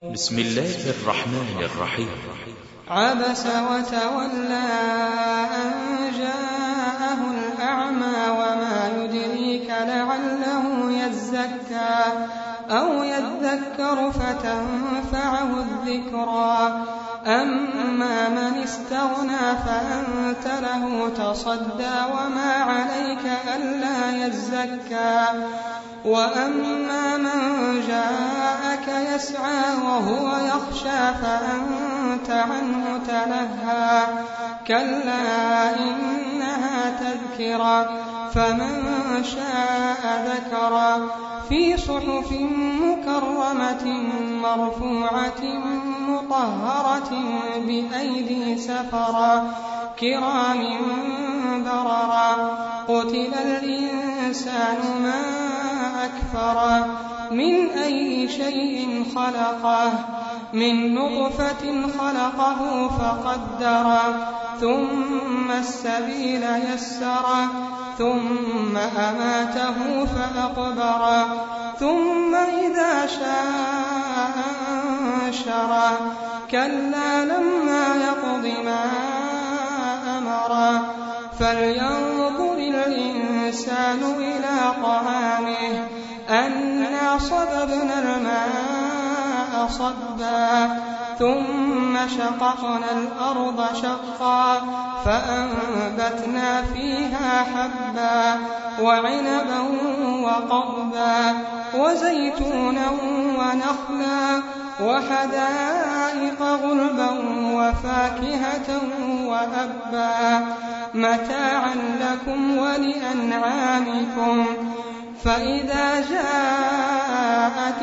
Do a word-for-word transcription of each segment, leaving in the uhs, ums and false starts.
بسم الله الرحمن الرحيم. عبس وتولى أن جاءه الأعمى وما يدريك لعله يزكى أو يذكر فتنفعه الذكرى أما من استغنى فأنت له تصدى وما عليك ألا يزكى وأما من جاءك يسعى وهو يخشى فأنت عنه تلهى كلا إنها تذكرة فمن شاء ذكرى في صحف مكرمة مرفوعة مطهرة بأيدي سفرة كرام بررا قتل الإنسان ما أكفر من أي شيء خلقه من نطفة خلقه فقدر ثم السبيل يسر ثم أماته فأقبر ثم إذا شاء أنشر كلا لما يقض ما أمر فلينظر الإنسان إلى طعامه أنا صببنا الماء صبا ثم شققنا الأرض شقا فأنبتنا فيها حبا وعنبا وقضبا وزيتونا ونخلا وحدائق غلبا وفاكهة وأبا متاعا لكم ولأنعامكم فإذا جاءت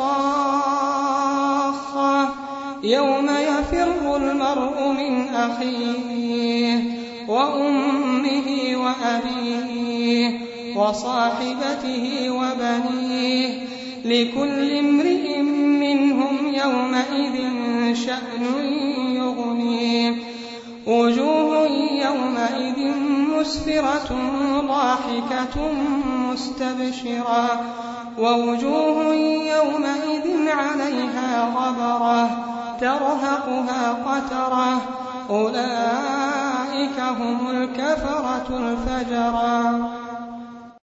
الصاخة يوم يفر المرء من أخيه وأمه وأبيه وصاحبته وبنيه لكل امرئ منهم يومئذ شأن يغنيه وجوه يومئذ مسفرة ضاحكة مستبشرة ووجوه يومئذ عليها غبرة ترهقها قترة أولئك هم الكفرة الفجرة.